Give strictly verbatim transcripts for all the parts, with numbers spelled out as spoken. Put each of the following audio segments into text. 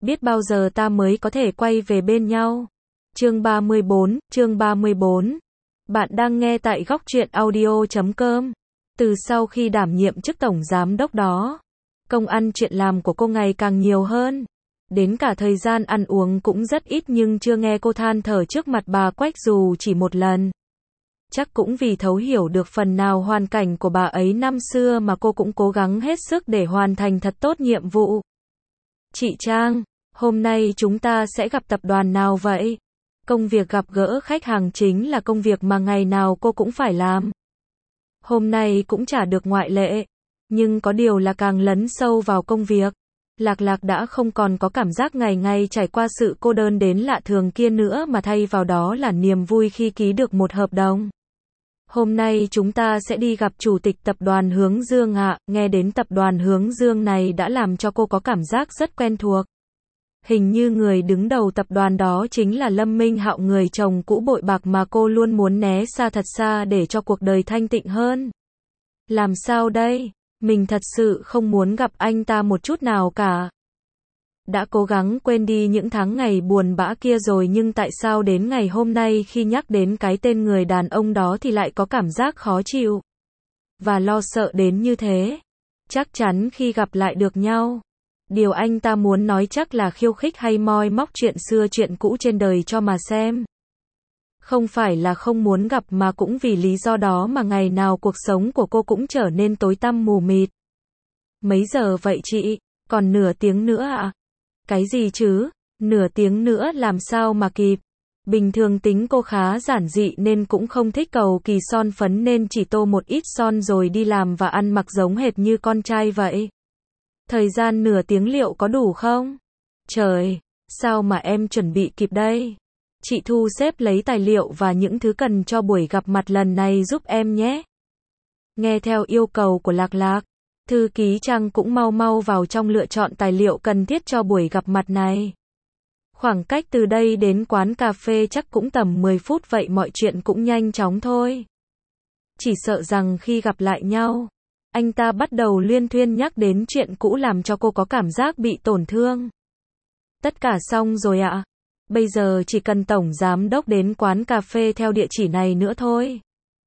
biết bao giờ ta mới có thể quay về bên nhau. Chương ba mươi bốn, chương ba mươi bốn. Bạn đang nghe tại góc truyện audio chấm com. Từ sau khi đảm nhiệm chức tổng giám đốc đó, công ăn chuyện làm của cô ngày càng nhiều hơn. Đến cả thời gian ăn uống cũng rất ít, nhưng chưa nghe cô than thở trước mặt bà Quách dù chỉ một lần. Chắc cũng vì thấu hiểu được phần nào hoàn cảnh của bà ấy năm xưa mà cô cũng cố gắng hết sức để hoàn thành thật tốt nhiệm vụ. Chị Trang, hôm nay chúng ta sẽ gặp tập đoàn nào vậy? Công việc gặp gỡ khách hàng chính là công việc mà ngày nào cô cũng phải làm. Hôm nay cũng chả được ngoại lệ. Nhưng có điều là càng lấn sâu vào công việc, Lạc Lạc đã không còn có cảm giác ngày ngày trải qua sự cô đơn đến lạ thường kia nữa, mà thay vào đó là niềm vui khi ký được một hợp đồng. Hôm nay chúng ta sẽ đi gặp chủ tịch tập đoàn Hướng Dương ạ. Nghe đến tập đoàn Hướng Dương này đã làm cho cô có cảm giác rất quen thuộc. Hình như người đứng đầu tập đoàn đó chính là Lâm Minh Hạo, người chồng cũ bội bạc mà cô luôn muốn né xa thật xa để cho cuộc đời thanh tịnh hơn. Làm sao đây? Mình thật sự không muốn gặp anh ta một chút nào cả. Đã cố gắng quên đi những tháng ngày buồn bã kia rồi, nhưng tại sao đến ngày hôm nay khi nhắc đến cái tên người đàn ông đó thì lại có cảm giác khó chịu và lo sợ đến như thế? Chắc chắn khi gặp lại được nhau, điều anh ta muốn nói chắc là khiêu khích hay moi móc chuyện xưa chuyện cũ trên đời cho mà xem. Không phải là không muốn gặp, mà cũng vì lý do đó mà ngày nào cuộc sống của cô cũng trở nên tối tăm mù mịt. Mấy giờ vậy chị? Còn nửa tiếng nữa ạ? À? Cái gì chứ? Nửa tiếng nữa làm sao mà kịp? Bình thường tính cô khá giản dị nên cũng không thích cầu kỳ son phấn, nên chỉ tô một ít son rồi đi làm và ăn mặc giống hệt như con trai vậy. Thời gian nửa tiếng liệu có đủ không? Trời, sao mà em chuẩn bị kịp đây? Chị thu xếp lấy tài liệu và những thứ cần cho buổi gặp mặt lần này giúp em nhé. Nghe theo yêu cầu của Lạc Lạc, thư ký Trang cũng mau mau vào trong lựa chọn tài liệu cần thiết cho buổi gặp mặt này. Khoảng cách từ đây đến quán cà phê chắc cũng tầm mười phút, vậy mọi chuyện cũng nhanh chóng thôi. Chỉ sợ rằng khi gặp lại nhau, anh ta bắt đầu luyên thuyên nhắc đến chuyện cũ làm cho cô có cảm giác bị tổn thương. Tất cả xong rồi ạ. Bây giờ chỉ cần tổng giám đốc đến quán cà phê theo địa chỉ này nữa thôi.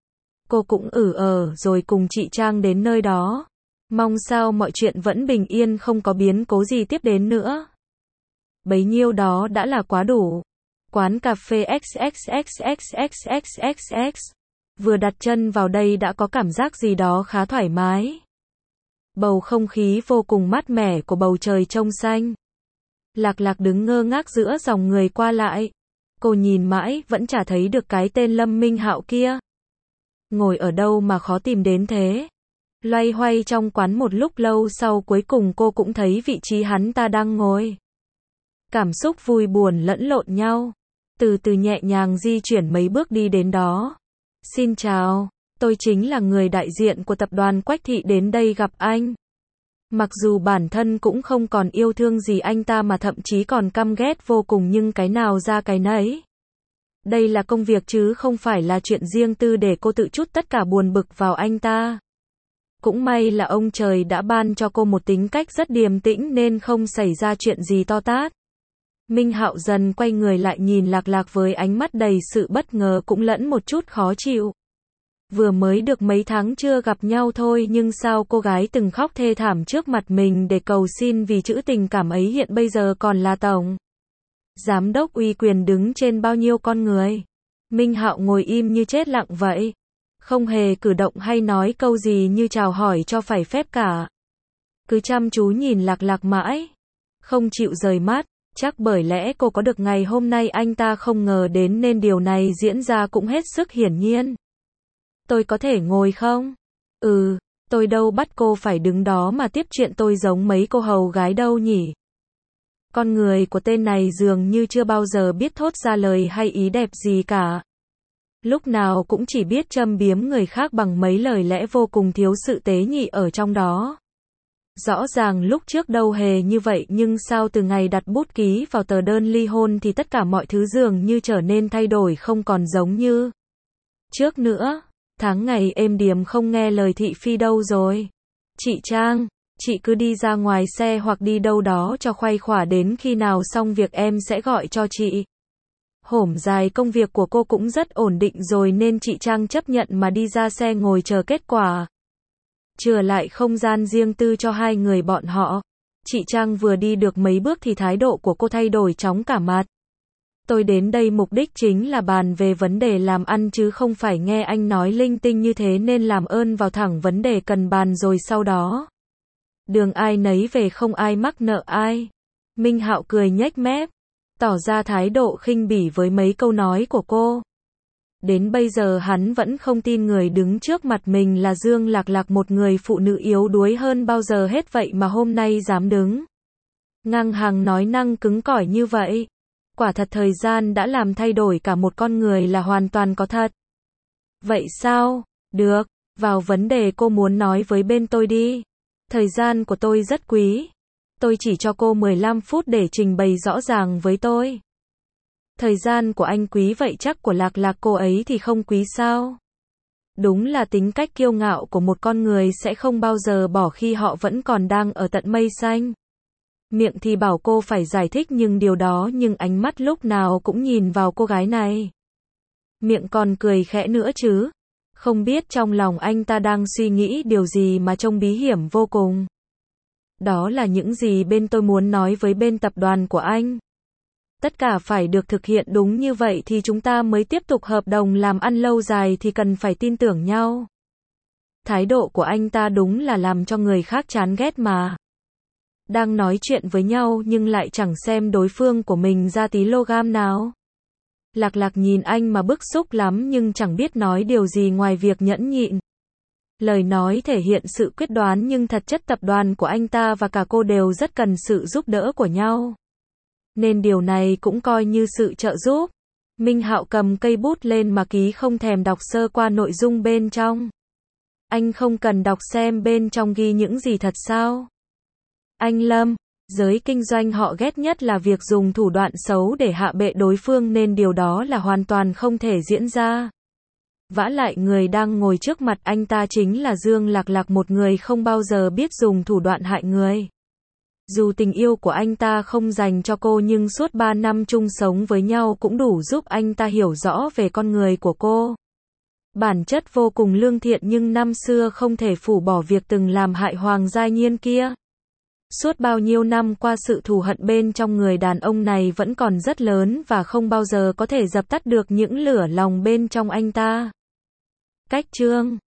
Cô cũng ử ờ rồi cùng chị Trang đến nơi đó. Mong sao mọi chuyện vẫn bình yên, không có biến cố gì tiếp đến nữa. Bấy nhiêu đó đã là quá đủ. Quán cà phê ích ích ích ích ích ích ích ích. Vừa đặt chân vào đây đã có cảm giác gì đó khá thoải mái. Bầu không khí vô cùng mát mẻ của bầu trời trong xanh. Lạc Lạc đứng ngơ ngác giữa dòng người qua lại. Cô nhìn mãi vẫn chả thấy được cái tên Lâm Minh Hạo kia. Ngồi ở đâu mà khó tìm đến thế? Loay hoay trong quán một lúc lâu sau, cuối cùng cô cũng thấy vị trí hắn ta đang ngồi. Cảm xúc vui buồn lẫn lộn nhau. Từ từ nhẹ nhàng di chuyển mấy bước đi đến đó. Xin chào, tôi chính là người đại diện của tập đoàn Quách Thị, đến đây gặp anh. Mặc dù bản thân cũng không còn yêu thương gì anh ta mà thậm chí còn căm ghét vô cùng, nhưng cái nào ra cái nấy. Đây là công việc chứ không phải là chuyện riêng tư để cô tự trút tất cả buồn bực vào anh ta. Cũng may là ông trời đã ban cho cô một tính cách rất điềm tĩnh nên không xảy ra chuyện gì to tát. Minh Hạo dần quay người lại nhìn Lạc Lạc với ánh mắt đầy sự bất ngờ cũng lẫn một chút khó chịu. Vừa mới được mấy tháng chưa gặp nhau thôi, nhưng sao cô gái từng khóc thê thảm trước mặt mình để cầu xin vì chữ tình cảm ấy hiện bây giờ còn là tổng giám đốc uy quyền đứng trên bao nhiêu con người. Minh Hạo ngồi im như chết lặng vậy, không hề cử động hay nói câu gì như chào hỏi cho phải phép cả. Cứ chăm chú nhìn Lạc Lạc mãi, không chịu rời mắt. Chắc bởi lẽ cô có được ngày hôm nay anh ta không ngờ đến nên điều này diễn ra cũng hết sức hiển nhiên. Tôi có thể ngồi không? Ừ, tôi đâu bắt cô phải đứng đó mà tiếp chuyện tôi giống mấy cô hầu gái đâu nhỉ? Con người của tên này dường như chưa bao giờ biết thốt ra lời hay ý đẹp gì cả. Lúc nào cũng chỉ biết châm biếm người khác bằng mấy lời lẽ vô cùng thiếu sự tế nhị ở trong đó. Rõ ràng lúc trước đâu hề như vậy, nhưng sao từ ngày đặt bút ký vào tờ đơn ly hôn thì tất cả mọi thứ dường như trở nên thay đổi, không còn giống như trước nữa. Tháng ngày êm điềm không nghe lời thị phi đâu rồi? Chị Trang, Chị cứ đi ra ngoài xe hoặc đi đâu đó cho khuây khỏa, đến khi nào xong việc em sẽ gọi cho chị. Hổm dài công việc của cô cũng rất ổn định rồi nên chị Trang chấp nhận mà đi ra xe ngồi chờ kết quả. Chừa lại không gian riêng tư cho hai người bọn họ. Chị Trang vừa đi được mấy bước thì thái độ của cô thay đổi chóng cả mặt. Tôi đến đây mục đích chính là bàn về vấn đề làm ăn chứ không phải nghe anh nói linh tinh như thế, nên làm ơn vào thẳng vấn đề cần bàn rồi sau đó. Đường ai nấy về, không ai mắc nợ ai. Minh Hạo cười nhếch mép, tỏ ra thái độ khinh bỉ với mấy câu nói của cô. Đến bây giờ hắn vẫn không tin người đứng trước mặt mình là Dương Lạc Lạc, một người phụ nữ yếu đuối hơn bao giờ hết vậy mà hôm nay dám đứng ngang hàng nói năng cứng cỏi như vậy. Quả thật thời gian đã làm thay đổi cả một con người là hoàn toàn có thật. Vậy sao? Được, vào vấn đề cô muốn nói với bên tôi đi. Thời gian của tôi rất quý. Tôi chỉ cho cô mười lăm phút để trình bày rõ ràng với tôi. Thời gian của anh quý vậy chắc của Lạc Lạc cô ấy thì không quý sao? Đúng là tính cách kiêu ngạo của một con người sẽ không bao giờ bỏ khi họ vẫn còn đang ở tận mây xanh. Miệng thì bảo cô phải giải thích nhưng điều đó, nhưng ánh mắt lúc nào cũng nhìn vào cô gái này. Miệng còn cười khẽ nữa chứ. Không biết trong lòng anh ta đang suy nghĩ điều gì mà trông bí hiểm vô cùng. Đó là những gì bên tôi muốn nói với bên tập đoàn của anh. Tất cả phải được thực hiện đúng như vậy thì chúng ta mới tiếp tục hợp đồng làm ăn lâu dài, thì cần phải tin tưởng nhau. Thái độ của anh ta đúng là làm cho người khác chán ghét mà. Đang nói chuyện với nhau nhưng lại chẳng xem đối phương của mình ra tí lô gam nào. Lạc Lạc nhìn anh mà bức xúc lắm nhưng chẳng biết nói điều gì ngoài việc nhẫn nhịn. Lời nói thể hiện sự quyết đoán nhưng thật chất tập đoàn của anh ta và cả cô đều rất cần sự giúp đỡ của nhau. Nên điều này cũng coi như sự trợ giúp. Minh Hạo cầm cây bút lên mà ký, không thèm đọc sơ qua nội dung bên trong. Anh không cần đọc xem bên trong ghi những gì thật sao? Anh Lâm, giới kinh doanh họ ghét nhất là việc dùng thủ đoạn xấu để hạ bệ đối phương, nên điều đó là hoàn toàn không thể diễn ra. Vả lại người đang ngồi trước mặt anh ta chính là Dương Lạc Lạc, một người không bao giờ biết dùng thủ đoạn hại người. Dù tình yêu của anh ta không dành cho cô nhưng suốt ba năm chung sống với nhau cũng đủ giúp anh ta hiểu rõ về con người của cô. Bản chất vô cùng lương thiện nhưng năm xưa không thể phủ bỏ việc từng làm hại Hoàng Giai Nhiên kia. Suốt bao nhiêu năm qua sự thù hận bên trong người đàn ông này vẫn còn rất lớn và không bao giờ có thể dập tắt được những lửa lòng bên trong anh ta. Cách chương